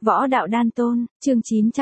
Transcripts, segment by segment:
Võ đạo đan tôn, chương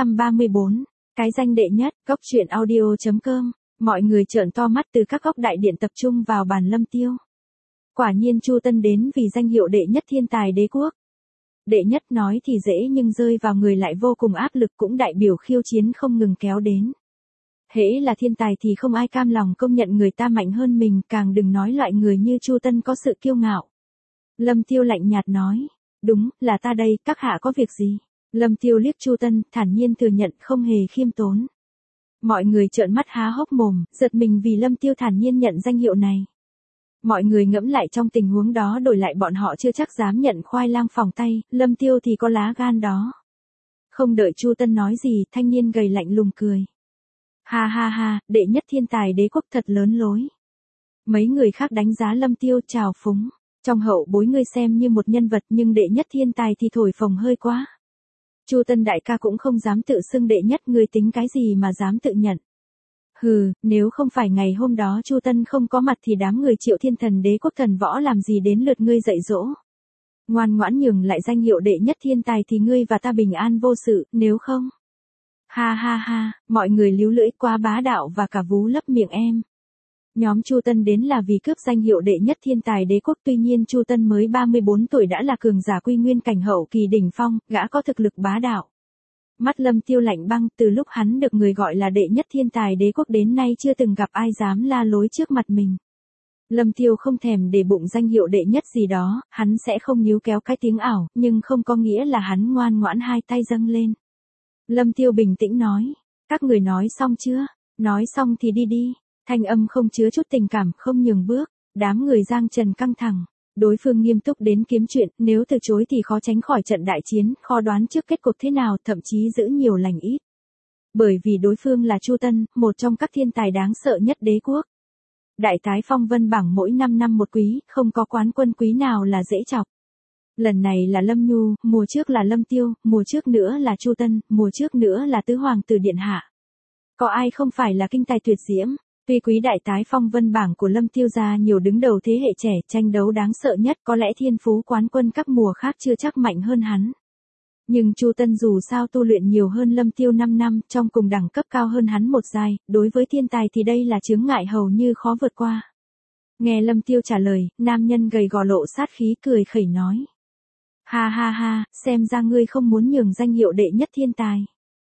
934. Cái danh đệ nhất, góc truyện audio.com. Mọi người trợn to mắt từ các góc đại điện tập trung vào bàn Lâm Tiêu. Quả nhiên Chu Tân đến vì danh hiệu đệ nhất thiên tài đế quốc. Đệ nhất nói thì dễ nhưng rơi vào người lại vô cùng áp lực, cũng đại biểu khiêu chiến không ngừng kéo đến. Hễ là thiên tài thì không ai cam lòng công nhận người ta mạnh hơn mình, càng đừng nói loại người như Chu Tân có sự kiêu ngạo. Lâm Tiêu lạnh nhạt nói, đúng, là ta đây, các hạ có việc gì? Lâm Tiêu liếc Chu Tân, thản nhiên thừa nhận, không hề khiêm tốn. Mọi người trợn mắt há hốc mồm, giật mình vì Lâm Tiêu thản nhiên nhận danh hiệu này. Mọi người ngẫm lại trong tình huống đó đổi lại bọn họ chưa chắc dám nhận khoai lang phỏng tay, Lâm Tiêu thì có lá gan đó. Không đợi Chu Tân nói gì, thanh niên gầy lạnh lùng cười. Ha ha ha, đệ nhất thiên tài đế quốc thật lớn lối. Mấy người khác đánh giá Lâm Tiêu trào phúng. Trong hậu bối ngươi xem như một nhân vật nhưng đệ nhất thiên tài thì thổi phồng hơi quá. Chu Tân đại ca cũng không dám tự xưng đệ nhất, ngươi tính cái gì mà dám tự nhận. Hừ, nếu không phải ngày hôm đó Chu Tân không có mặt thì đám người Triệu Thiên Thần đế quốc thần võ làm gì đến lượt ngươi dạy dỗ. Ngoan ngoãn nhường lại danh hiệu đệ nhất thiên tài thì ngươi và ta bình an vô sự, nếu không. Ha ha ha, mọi người líu lưỡi quá bá đạo và cả vú lấp miệng em. Nhóm Chu Tân đến là vì cướp danh hiệu đệ nhất thiên tài đế quốc, tuy nhiên Chu Tân mới 34 tuổi đã là cường giả quy nguyên cảnh hậu kỳ đỉnh phong, gã có thực lực bá đạo. Mắt Lâm Tiêu lạnh băng, từ lúc hắn được người gọi là đệ nhất thiên tài đế quốc đến nay chưa từng gặp ai dám la lối trước mặt mình. Lâm Tiêu không thèm để bụng danh hiệu đệ nhất gì đó, hắn sẽ không níu kéo cái tiếng ảo, nhưng không có nghĩa là hắn ngoan ngoãn hai tay dâng lên. Lâm Tiêu bình tĩnh nói, các người nói xong chưa? Nói xong thì đi đi. Thanh âm không chứa chút tình cảm, không nhường bước. Đám người Giang Trần căng thẳng. Đối phương nghiêm túc đến kiếm chuyện, nếu từ chối thì khó tránh khỏi trận đại chiến, khó đoán trước kết cục thế nào, thậm chí giữ nhiều lành ít. Bởi vì đối phương là Chu Tân, một trong các thiên tài đáng sợ nhất đế quốc. Đại tái phong vân bảng mỗi 5 năm một quý, không có quán quân quý nào là dễ chọc. Lần này là Lâm Nhu, mùa trước là Lâm Tiêu, mùa trước nữa là Chu Tân, mùa trước nữa là Tứ Hoàng tử Điện Hạ. Có ai không phải là kinh tài tuyệt diễm? Tuy quý đại tái phong vân bảng của Lâm Tiêu ra nhiều đứng đầu thế hệ trẻ, tranh đấu đáng sợ nhất, có lẽ thiên phú quán quân các mùa khác chưa chắc mạnh hơn hắn. Nhưng Chu Tân dù sao tu luyện nhiều hơn Lâm Tiêu 5 năm, trong cùng đẳng cấp cao hơn hắn một giai, đối với thiên tài thì đây là chướng ngại hầu như khó vượt qua. Nghe Lâm Tiêu trả lời, nam nhân gầy gò lộ sát khí cười khẩy nói. Ha ha ha, xem ra ngươi không muốn nhường danh hiệu đệ nhất thiên tài.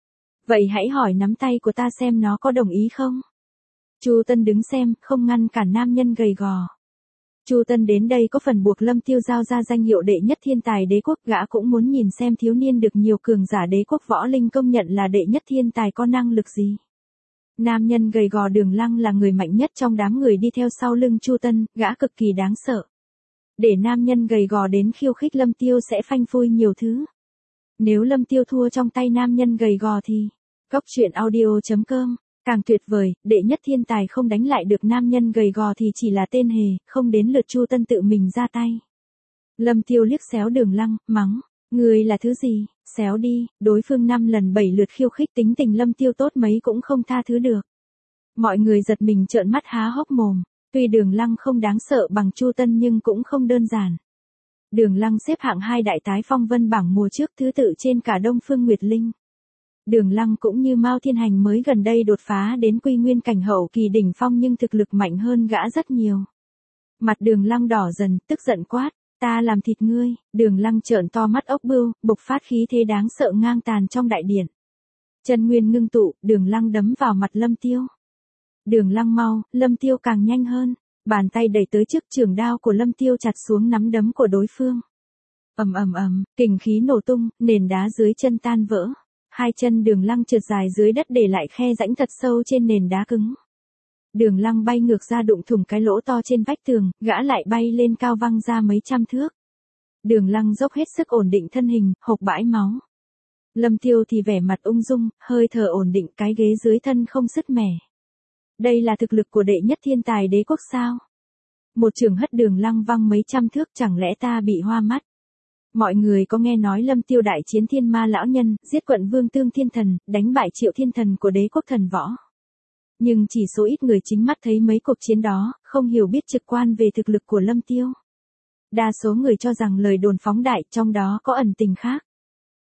Vậy hãy hỏi nắm tay của ta xem nó có đồng ý không? Chu Tân đứng xem, không ngăn cản nam nhân gầy gò. Chu Tân đến đây có phần buộc Lâm Tiêu giao ra danh hiệu đệ nhất thiên tài đế quốc, gã cũng muốn nhìn xem thiếu niên được nhiều cường giả đế quốc võ linh công nhận là đệ nhất thiên tài có năng lực gì. Nam nhân gầy gò Đường Lăng là người mạnh nhất trong đám người đi theo sau lưng Chu Tân, gã cực kỳ đáng sợ. Để nam nhân gầy gò đến khiêu khích Lâm Tiêu sẽ phanh phui nhiều thứ. Nếu Lâm Tiêu thua trong tay nam nhân gầy gò thì, góc truyện audio.com, càng tuyệt vời, đệ nhất thiên tài không đánh lại được nam nhân gầy gò thì chỉ là tên hề, không đến lượt Chu Tân tự mình ra tay. Lâm Tiêu liếc xéo Đường Lăng, mắng, người là thứ gì, xéo đi, đối phương 5 lần 7 lượt khiêu khích, tính tình Lâm Tiêu tốt mấy cũng không tha thứ được. Mọi người giật mình trợn mắt há hốc mồm. Tuy Đường Lăng không đáng sợ bằng Chu Tân nhưng cũng không đơn giản. Đường Lăng xếp hạng 2 đại tái phong vân bảng mùa trước, thứ tự trên cả Đông Phương Nguyệt Linh. Đường Lăng cũng như Mao Thiên Hành mới gần đây đột phá đến quy nguyên cảnh hậu kỳ đỉnh phong nhưng thực lực mạnh hơn gã rất nhiều. Mặt Đường Lăng đỏ dần, tức giận quát, ta làm thịt ngươi. Đường Lăng trợn to mắt ốc bươu, bộc phát khí thế đáng sợ ngang tàn trong đại điện. Chân nguyên ngưng tụ, Đường Lăng đấm vào mặt Lâm Tiêu. Đường Lăng mau, Lâm Tiêu càng nhanh hơn, bàn tay đẩy tới trước, trường đao của Lâm Tiêu chặt xuống nắm đấm của đối phương. Ầm ầm ầm, kình khí nổ tung, nền đá dưới chân tan vỡ. Hai chân Đường Lăng trượt dài dưới đất để lại khe rãnh thật sâu trên nền đá cứng. Đường Lăng bay ngược ra đụng thủng cái lỗ to trên vách tường, gã lại bay lên cao văng ra mấy trăm thước. Đường Lăng dốc hết sức ổn định thân hình, hộc bãi máu. Lâm Tiêu thì vẻ mặt ung dung, hơi thở ổn định, cái ghế dưới thân không sứt mẻ. Đây là thực lực của đệ nhất thiên tài đế quốc sao? Một trường hất Đường Lăng văng mấy trăm thước, chẳng lẽ ta bị hoa mắt? Mọi người có nghe nói Lâm Tiêu đại chiến thiên ma lão nhân, giết quận vương Tương Thiên Thần, đánh bại Triệu Thiên Thần của đế quốc thần võ. Nhưng chỉ số ít người chính mắt thấy mấy cuộc chiến đó, không hiểu biết trực quan về thực lực của Lâm Tiêu. Đa số người cho rằng lời đồn phóng đại, trong đó có ẩn tình khác.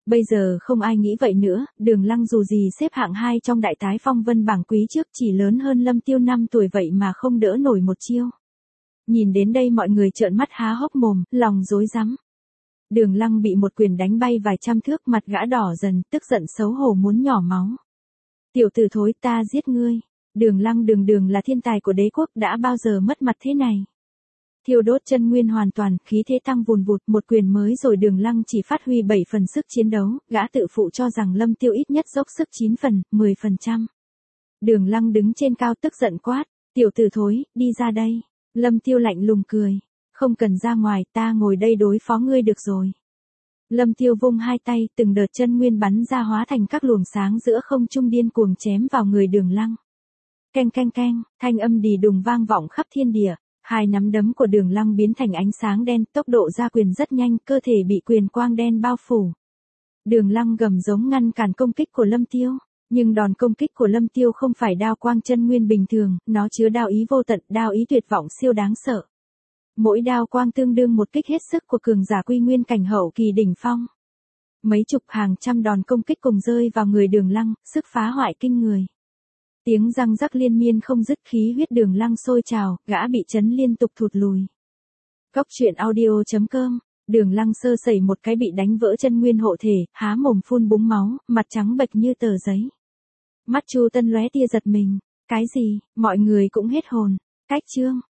Bây giờ không ai nghĩ vậy nữa, Đường Lăng dù gì xếp hạng 2 trong đại tái phong vân bảng quý trước chỉ lớn hơn Lâm Tiêu 5 tuổi vậy mà không đỡ nổi một chiêu. Nhìn đến đây mọi người trợn mắt há hốc mồm, lòng rối rắm. Đường Lăng bị một quyền đánh bay vài trăm thước, mặt gã đỏ dần, tức giận xấu hổ muốn nhỏ máu. Tiểu tử thối, ta giết ngươi. Đường Lăng đường là thiên tài của đế quốc, đã bao giờ mất mặt thế này. Thiêu đốt chân nguyên hoàn toàn, khí thế tăng vùn vụt, một quyền mới rồi Đường Lăng chỉ phát huy 7 phần sức chiến đấu, gã tự phụ cho rằng Lâm Tiêu ít nhất dốc sức 9 phần, 10%. Đường Lăng đứng trên cao tức giận quát, tiểu tử thối, đi ra đây. Lâm Tiêu lạnh lùng cười, không cần ra ngoài, ta ngồi đây đối phó ngươi được rồi. Lâm Tiêu vung hai tay, từng đợt chân nguyên bắn ra hóa thành các luồng sáng giữa không trung điên cuồng chém vào người Đường Lăng. Keng keng keng, thanh âm đì đùng vang vọng khắp thiên địa. Hai nắm đấm của Đường Lăng biến thành ánh sáng đen, tốc độ ra quyền rất nhanh, cơ thể bị quyền quang đen bao phủ. Đường Lăng gầm giống ngăn cản công kích của Lâm Tiêu, nhưng đòn công kích của Lâm Tiêu không phải đao quang chân nguyên bình thường, nó chứa đao ý vô tận, đao ý tuyệt vọng siêu đáng sợ. Mỗi đao quang tương đương một kích hết sức của cường giả quy nguyên cảnh hậu kỳ đỉnh phong. Mấy chục hàng trăm đòn công kích cùng rơi vào người Đường Lăng, sức phá hoại kinh người. Tiếng răng rắc liên miên không dứt, khí huyết Đường Lăng sôi trào, gã bị chấn liên tục thụt lùi. Cốc truyện audio.com, Đường Lăng sơ sẩy một cái bị đánh vỡ chân nguyên hộ thể, há mồm phun búng máu, mặt trắng bệch như tờ giấy. Mắt Chu Tân lóe tia giật mình, cái gì, mọi người cũng hết hồn. Cách chương